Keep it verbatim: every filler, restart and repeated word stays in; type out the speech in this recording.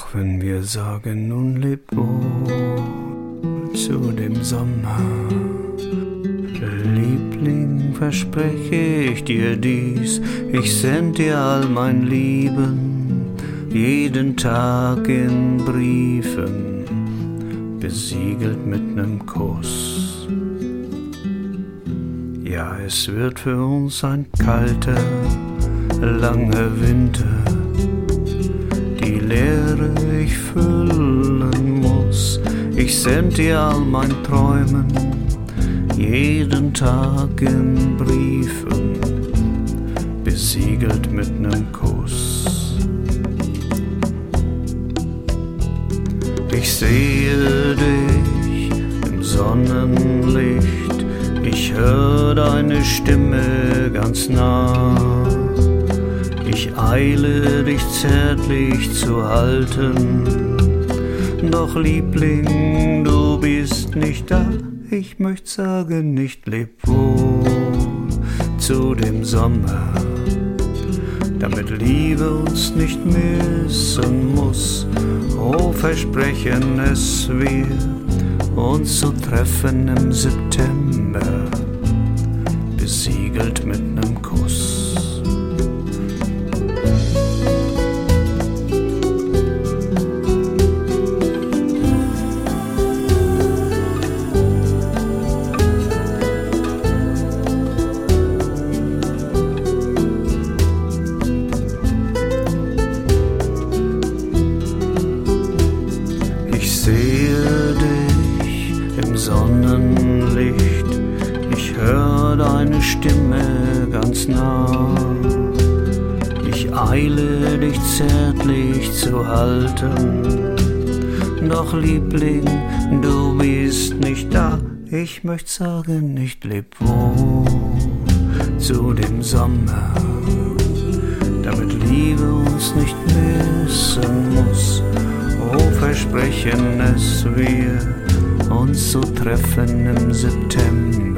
Auch wenn wir sagen, nun leb wohl zu dem Sommer. Liebling, verspreche ich dir dies, ich send dir all mein Lieben, jeden Tag in Briefen, besiegelt mit nem Kuss. Ja, es wird für uns ein kalter, langer Winter, die Leere ich füllen muss. Ich send dir all mein Träumen, jeden Tag in Briefen, besiegelt mit nem Kuss. Ich sehe dich im Sonnenlicht, ich hör deine Stimme ganz nah. Ich eile dich zärtlich zu halten, doch Liebling, du bist nicht da. Ich möcht sagen, nicht leb wohl zu dem Sommer, damit Liebe uns nicht missen muss. Oh, versprechen es wir, uns zu treffen im September, besiegelt mit nem Kuss. Ich sehe dich im Sonnenlicht, ich hör deine Stimme ganz nah. Ich eile dich zärtlich zu halten, doch Liebling, du bist nicht da. Ich möcht sagen, nicht leb wohl zu dem Sommer, damit Liebe uns nicht missen muss. Oh, versprechen es wir, uns zu treffen im September,